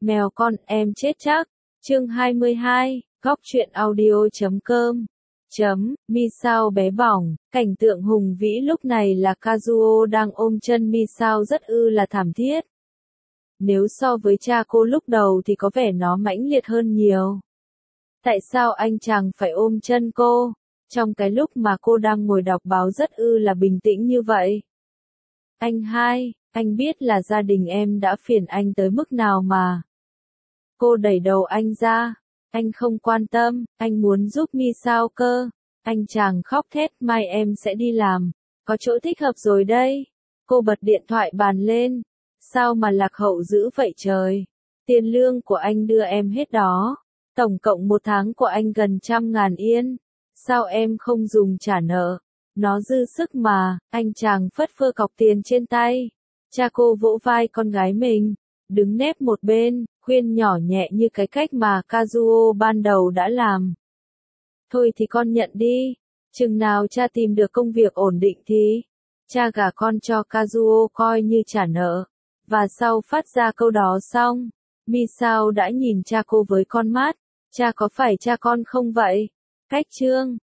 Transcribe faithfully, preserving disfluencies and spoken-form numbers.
Mèo con em chết chắc. Chương hai mươi hai, góc truyện audio chấm com. Chấm, Misao bé bỏng, cảnh tượng hùng vĩ lúc này là Kazuo đang ôm chân Misao rất ư là thảm thiết. Nếu so với cha cô lúc đầu thì có vẻ nó mãnh liệt hơn nhiều. Tại sao anh chàng phải ôm chân cô, trong cái lúc mà cô đang ngồi đọc báo rất ư là bình tĩnh như vậy? Anh hai, anh biết là gia đình em đã phiền anh tới mức nào mà. Cô đẩy đầu anh ra. Anh không quan tâm, anh muốn giúp Misao cơ. Anh chàng khóc thét, mai em sẽ đi làm. Có chỗ thích hợp rồi đây. Cô bật điện thoại bàn lên. Sao mà lạc hậu dữ vậy trời. Tiền lương của anh đưa em hết đó. Tổng cộng một tháng của anh gần trăm ngàn yên. Sao em không dùng trả nợ? Nó dư sức mà. Anh chàng phất phơ cọc tiền trên tay. Cha cô vỗ vai con gái mình, đứng nép một bên, khuyên nhỏ nhẹ như cái cách mà Kazuo ban đầu đã làm. Thôi thì con nhận đi. Chừng nào cha tìm được công việc ổn định thì cha gả con cho Kazuo coi như trả nợ. Và sau phát ra câu đó xong, Misao đã nhìn cha cô với con mắt. Cha có phải cha con không vậy? Cách chương